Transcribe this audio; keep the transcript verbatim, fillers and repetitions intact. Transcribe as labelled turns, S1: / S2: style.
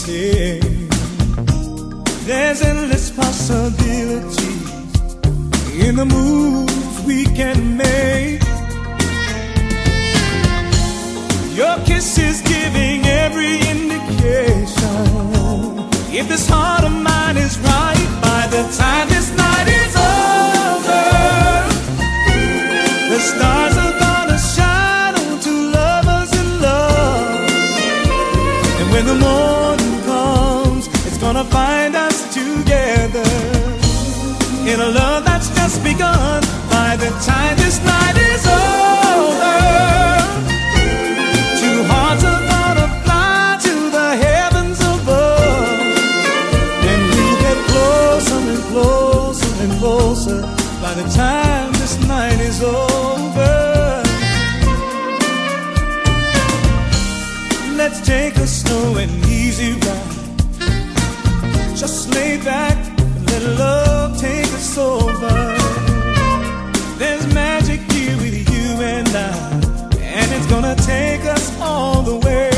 S1: say. There's endless possibilities in the moves we can make. Your kiss is giving every indication. If this heart of mine is right, by the time this night is over, the stars are gonna shine on two lovers in love. And when the morning comes, it's gonna find us together in a love that's just begun. By the time this night is over, two hearts are gonna fly to the heavens above, and we'll get closer and closer and closer by the time this night is over. Let's take a slow and easy ride. Just lay back and let love take us over. There's magic here with you and I, and it's gonna take us all the way.